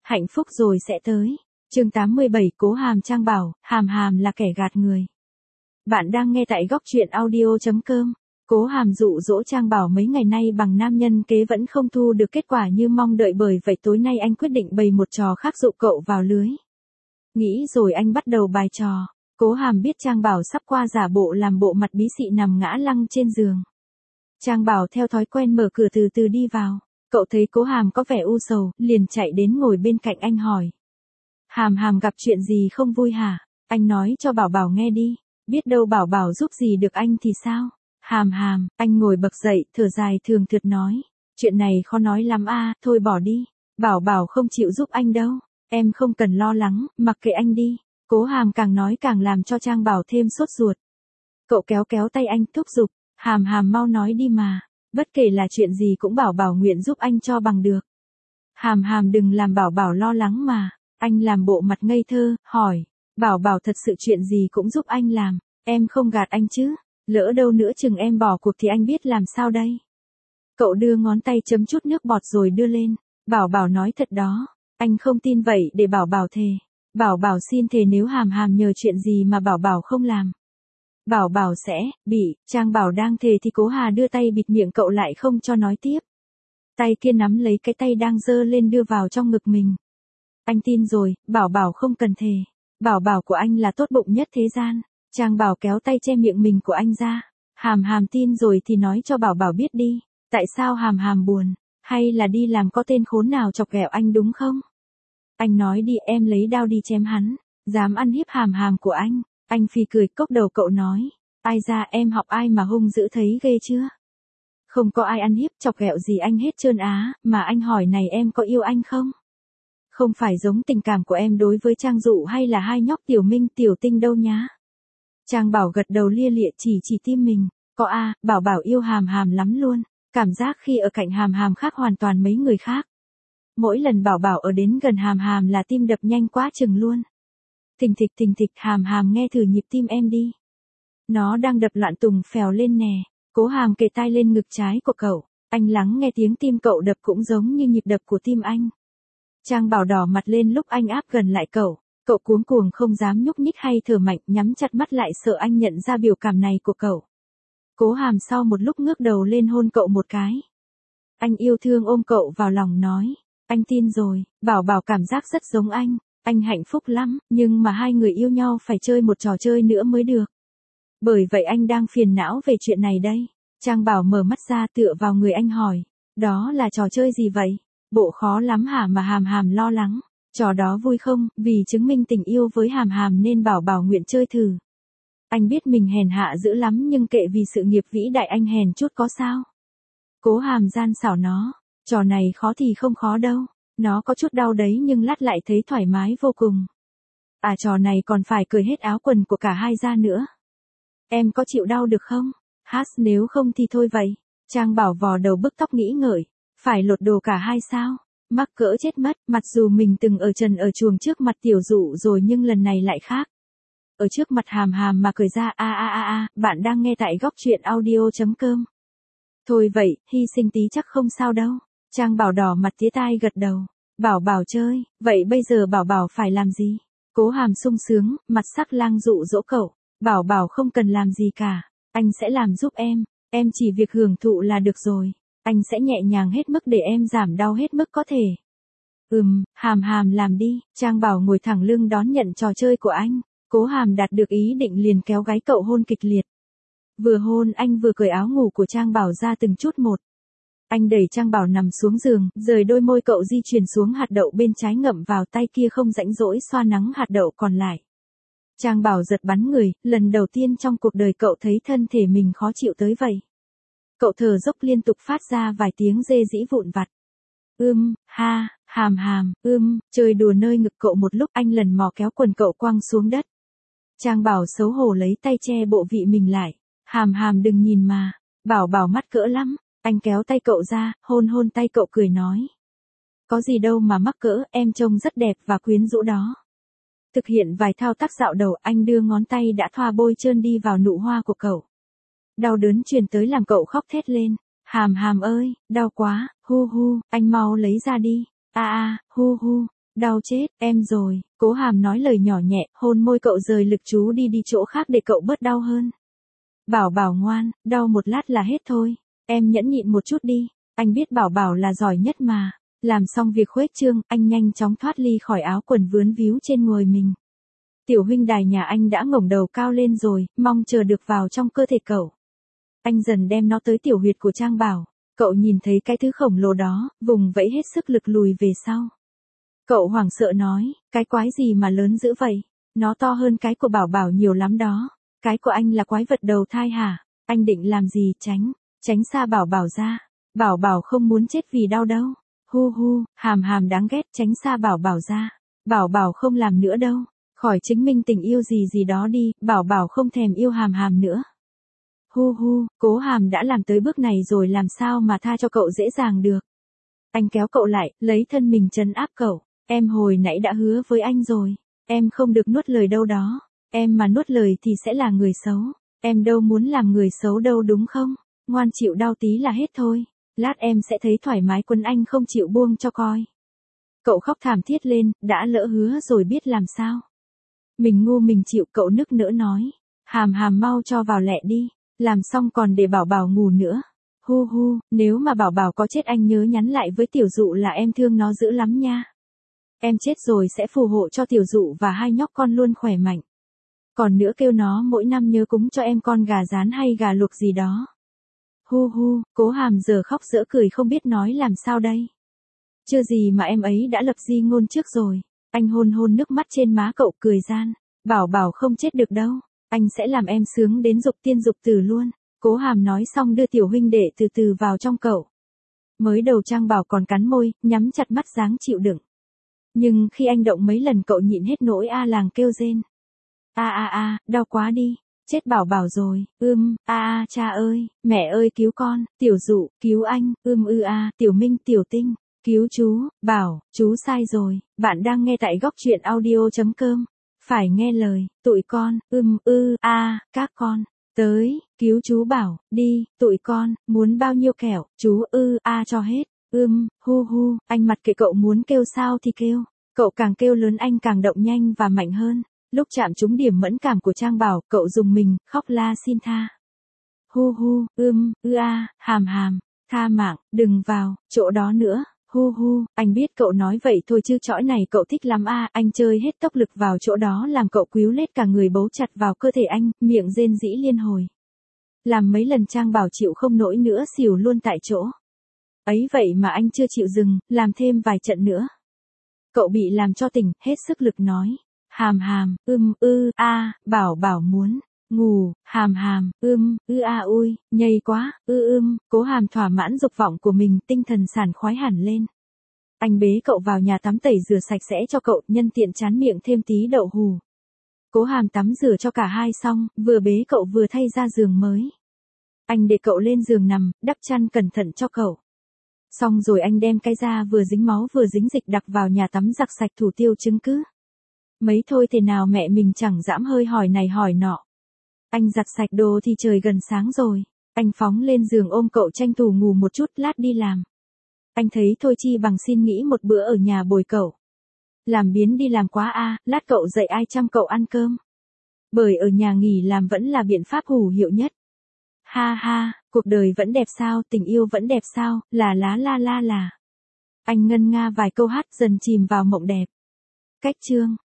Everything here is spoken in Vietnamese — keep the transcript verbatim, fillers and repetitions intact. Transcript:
Hạnh phúc rồi sẽ tới. Chương tám mươi bảy Cố Hàm Trang bảo, Hàm Hàm là kẻ gạt người. Bạn đang nghe tại góc truyện audio chấm com. Cố Hàm dụ dỗ Trang bảo mấy ngày nay bằng nam nhân kế vẫn không thu được kết quả như mong đợi, bởi vậy tối nay anh quyết định bày một trò khác dụ cậu vào lưới. Nghĩ rồi anh bắt đầu bài trò. Cố Hàm biết Trang bảo sắp qua giả bộ làm bộ mặt bí xị nằm ngã lưng trên giường. Trang bảo theo thói quen mở cửa từ từ đi vào. Cậu thấy Cố Hàm có vẻ u sầu, liền chạy đến ngồi bên cạnh anh hỏi. Hàm Hàm gặp chuyện gì không vui hả? Anh nói cho Bảo Bảo nghe đi, biết đâu Bảo Bảo giúp gì được anh thì sao? Hàm Hàm, anh ngồi bật dậy, thở dài thường thượt nói. Chuyện này khó nói lắm a, thôi bỏ đi. Bảo Bảo không chịu giúp anh đâu. Em không cần lo lắng, mặc kệ anh đi. Cố Hàm càng nói càng làm cho Trang bảo thêm sốt ruột. Cậu kéo kéo tay anh thúc giục. Hàm Hàm mau nói đi mà. Bất kể là chuyện gì cũng Bảo Bảo nguyện giúp anh cho bằng được. Hàm Hàm đừng làm Bảo Bảo lo lắng mà. Anh làm bộ mặt ngây thơ, hỏi. Bảo Bảo thật sự chuyện gì cũng giúp anh làm. Em không gạt anh chứ. Lỡ đâu nữa chừng em bỏ cuộc thì anh biết làm sao đây. Cậu đưa ngón tay chấm chút nước bọt rồi đưa lên. Bảo Bảo nói thật đó. Anh không tin vậy để Bảo Bảo thề. Bảo Bảo xin thề nếu Hàm Hàm nhờ chuyện gì mà Bảo Bảo không làm. Bảo Bảo sẽ, bị, Trang bảo đang thề thì Cố Hà đưa tay bịt miệng cậu lại không cho nói tiếp. Tay kia nắm lấy cái tay đang giơ lên đưa vào trong ngực mình. Anh tin rồi, Bảo Bảo không cần thề. Bảo Bảo của anh là tốt bụng nhất thế gian. Trang bảo kéo tay che miệng mình của anh ra. Hàm Hàm tin rồi thì nói cho Bảo Bảo biết đi. Tại sao Hàm Hàm buồn? Hay là đi làm có tên khốn nào chọc ghẹo anh đúng không? Anh nói đi, em lấy đao đi chém hắn. Dám ăn hiếp Hàm Hàm của anh. Anh phì cười cốc đầu cậu nói. Ai ra em học ai mà hung dữ thấy ghê chưa? Không có ai ăn hiếp chọc ghẹo gì anh hết trơn á, mà anh hỏi này em có yêu anh không? Không phải giống tình cảm của em đối với Trang Dụ hay là hai nhóc Tiểu Minh Tiểu Tinh đâu nhá. Trang bảo gật đầu lia lịa chỉ chỉ tim mình. Có a, Bảo Bảo yêu Hàm Hàm lắm luôn. Cảm giác khi ở cạnh Hàm Hàm khác hoàn toàn mấy người khác. Mỗi lần Bảo Bảo ở đến gần Hàm Hàm là tim đập nhanh quá chừng luôn. Thình thịch thình thịch, Hàm Hàm nghe thử nhịp tim em đi. Nó đang đập loạn tùng phèo lên nè. Cố Hàm kề tai lên ngực trái của cậu. Anh lắng nghe tiếng tim cậu đập cũng giống như nhịp đập của tim anh. Trang bảo đỏ mặt lên lúc anh áp gần lại cậu. Cậu cuống cuồng không dám nhúc nhích hay thở mạnh, nhắm chặt mắt lại sợ anh nhận ra biểu cảm này của cậu. Cố Hàm sau một lúc ngước đầu lên hôn cậu một cái. Anh yêu thương ôm cậu vào lòng nói. Anh tin rồi, Bảo Bảo cảm giác rất giống anh. Anh hạnh phúc lắm, nhưng mà hai người yêu nhau phải chơi một trò chơi nữa mới được. Bởi vậy anh đang phiền não về chuyện này đây. Trang bảo mở mắt ra tựa vào người anh hỏi. Đó là trò chơi gì vậy? Bộ khó lắm hả mà Hàm Hàm lo lắng. Trò đó vui không, vì chứng minh tình yêu với Hàm Hàm nên Bảo Bảo nguyện chơi thử. Anh biết mình hèn hạ dữ lắm nhưng kệ, vì sự nghiệp vĩ đại anh hèn chút có sao. Cố Hàm gian xảo nó. Trò này khó thì không khó đâu. Nó có chút đau đấy nhưng lát lại thấy thoải mái vô cùng. À, trò này còn phải cởi hết áo quần của cả hai ra nữa. Em có chịu đau được không? Hát, nếu không thì thôi vậy. Trang bảo vò đầu bức tóc nghĩ ngợi. Phải lột đồ cả hai sao? Mắc cỡ chết mất, mặc dù mình từng ở trần ở chuồng trước mặt Tiểu Dụ rồi nhưng lần này lại khác. Ở trước mặt Hàm Hàm mà cởi ra. A a a a, bạn đang nghe tại góc truyện audio chấm com. Thôi vậy, hy sinh tí chắc không sao đâu. Trang bảo đỏ mặt tía tai gật đầu. Bảo Bảo chơi, vậy bây giờ Bảo Bảo phải làm gì? Cố Hàm sung sướng, mặt sắc lang dụ dỗ cậu. Bảo Bảo không cần làm gì cả. Anh sẽ làm giúp em. Em chỉ việc hưởng thụ là được rồi. Anh sẽ nhẹ nhàng hết mức để em giảm đau hết mức có thể. Ừm, Hàm Hàm làm đi. Trang bảo ngồi thẳng lưng đón nhận trò chơi của anh. Cố Hàm đạt được ý định liền kéo gáy cậu hôn kịch liệt. Vừa hôn anh vừa cởi áo ngủ của Trang bảo ra từng chút một. Anh đẩy Trang bảo nằm xuống giường, rời đôi môi cậu di chuyển xuống hạt đậu bên trái, ngậm vào tay kia không rãnh rỗi xoa nắng hạt đậu còn lại. Trang bảo giật bắn người, lần đầu tiên trong cuộc đời cậu thấy thân thể mình khó chịu tới vậy. Cậu thở dốc liên tục phát ra vài tiếng rê rĩ vụn vặt. Ưm, ha, Hàm Hàm, ưm, chơi đùa nơi ngực cậu một lúc, anh lần mò kéo quần cậu quăng xuống đất. Trang bảo xấu hổ lấy tay che bộ vị mình lại. Hàm Hàm đừng nhìn mà. Bảo Bảo mắt cỡ lắm. Anh kéo tay cậu ra, hôn hôn tay cậu cười nói. Có gì đâu mà mắc cỡ, em trông rất đẹp và quyến rũ đó. Thực hiện vài thao tác dạo đầu, anh đưa ngón tay đã thoa bôi trơn đi vào nụ hoa của cậu. Đau đớn truyền tới làm cậu khóc thét lên. Hàm Hàm ơi, đau quá, hu hu, anh mau lấy ra đi. A a, hu hu. đau chết, em rồi, Cố Hàm nói lời nhỏ nhẹ, hôn môi cậu rời lực chú đi đi chỗ khác để cậu bớt đau hơn. Bảo Bảo ngoan, đau một lát là hết thôi, em nhẫn nhịn một chút đi, anh biết Bảo Bảo là giỏi nhất mà. Làm xong việc khuếch trương, anh nhanh chóng thoát ly khỏi áo quần vướn víu trên người mình. Tiểu huynh đài nhà anh đã ngẩng đầu cao lên rồi, mong chờ được vào trong cơ thể cậu. Anh dần đem nó tới tiểu huyệt của Trang Bảo, cậu nhìn thấy cái thứ khổng lồ đó, vùng vẫy hết sức lực lùi về sau. Cậu hoảng sợ nói, cái quái gì mà lớn dữ vậy, nó to hơn cái của Bảo Bảo nhiều lắm đó, cái của anh là quái vật đầu thai hả, anh định làm gì, tránh, tránh xa Bảo Bảo ra, Bảo Bảo không muốn chết vì đau đâu. Hu hu, Hàm Hàm đáng ghét, tránh xa Bảo Bảo ra. Bảo Bảo không làm nữa đâu. Khỏi chứng minh tình yêu gì gì đó đi, Bảo Bảo không thèm yêu Hàm Hàm nữa. Hu hu, Cố Hàm đã làm tới bước này rồi làm sao mà tha cho cậu dễ dàng được. Anh kéo cậu lại, lấy thân mình trấn áp cậu. Em hồi nãy đã hứa với anh rồi. Em không được nuốt lời đâu đó. Em mà nuốt lời thì sẽ là người xấu. Em đâu muốn làm người xấu đâu đúng không? Ngoan chịu đau tí là hết thôi. Lát em sẽ thấy thoải mái quấn anh không chịu buông cho coi. Cậu khóc thảm thiết lên, đã lỡ hứa rồi biết làm sao. Mình ngu mình chịu, cậu nức nở nói. Hàm Hàm mau cho vào lẹ đi, làm xong còn để Bảo Bảo ngủ nữa. Hu hu, nếu mà Bảo Bảo có chết anh nhớ nhắn lại với Tiểu Dụ là em thương nó dữ lắm nha. Em chết rồi sẽ phù hộ cho Tiểu Dụ và hai nhóc con luôn khỏe mạnh. Còn nữa kêu nó mỗi năm nhớ cúng cho em con gà rán hay gà luộc gì đó. Hu hu, Cố Hàm giờ khóc dở cười không biết nói làm sao đây. Chưa gì mà em ấy đã lập di ngôn trước rồi. Anh hôn hôn nước mắt trên má cậu cười gian. Bảo Bảo không chết được đâu. Anh sẽ làm em sướng đến dục tiên dục tử luôn. Cố Hàm nói xong đưa tiểu huynh đệ từ từ vào trong cậu. Mới đầu Trang Bảo còn cắn môi, nhắm chặt mắt dáng chịu đựng. Nhưng khi anh động mấy lần cậu nhịn hết nỗi a làng kêu rên. A a a, đau quá đi. Chết Bảo Bảo rồi, ưm, a a cha ơi, mẹ ơi cứu con, Tiểu Dụ, cứu anh, ưm ư a, Tiểu Minh Tiểu Tinh, cứu chú, Bảo, chú sai rồi, bạn đang nghe tại góc truyện audio chấm com, phải nghe lời, tụi con, ưm ư a, các con, tới, cứu chú Bảo, đi, tụi con, muốn bao nhiêu kẹo, chú ư a cho hết, ưm, hu hu, anh mặc kệ cậu muốn kêu sao thì kêu, cậu càng kêu lớn anh càng động nhanh và mạnh hơn. Lúc chạm trúng điểm mẫn cảm của Trang Bảo, cậu dùng mình, khóc la xin tha. Hu hu, ưm, ư a, Hàm Hàm, tha mạng, đừng vào, chỗ đó nữa, hu hu, anh biết cậu nói vậy thôi chứ chõi này cậu thích lắm a, anh chơi hết tốc lực vào chỗ đó làm cậu quýu lết cả người bấu chặt vào cơ thể anh, miệng rên rỉ liên hồi. Làm mấy lần Trang Bảo chịu không nổi nữa xỉu luôn tại chỗ. Ấy vậy mà anh chưa chịu dừng, làm thêm vài trận nữa. Cậu bị làm cho tỉnh, hết sức lực nói. Hàm Hàm, ưm ư a, Bảo Bảo muốn ngủ, Hàm Hàm, ưm ư a ui, nhây quá, ư ưm, Cố Hàm thỏa mãn dục vọng của mình, tinh thần sảng khoái hẳn lên. Anh bế cậu vào nhà tắm tẩy rửa sạch sẽ cho cậu, nhân tiện chán miệng thêm tí đậu hù. Cố Hàm tắm rửa cho cả hai xong, vừa bế cậu vừa thay ra giường mới. Anh để cậu lên giường nằm, đắp chăn cẩn thận cho cậu. Xong rồi anh đem cái da vừa dính máu vừa dính dịch đặc vào nhà tắm giặt sạch thủ tiêu chứng cứ. Mấy thôi thế nào mẹ mình chẳng dãm hơi hỏi này hỏi nọ. Anh giặt sạch đồ thì trời gần sáng rồi. Anh phóng lên giường ôm cậu tranh thủ ngủ một chút lát đi làm. Anh thấy thôi chi bằng xin nghỉ một bữa ở nhà bồi cậu. Làm biến đi làm quá a, lát cậu dậy ai chăm cậu ăn cơm. Bởi ở nhà nghỉ làm vẫn là biện pháp hữu hiệu nhất. Ha ha, cuộc đời vẫn đẹp sao, tình yêu vẫn đẹp sao, là lá la la là. Anh ngân nga vài câu hát dần chìm vào mộng đẹp. Cách chương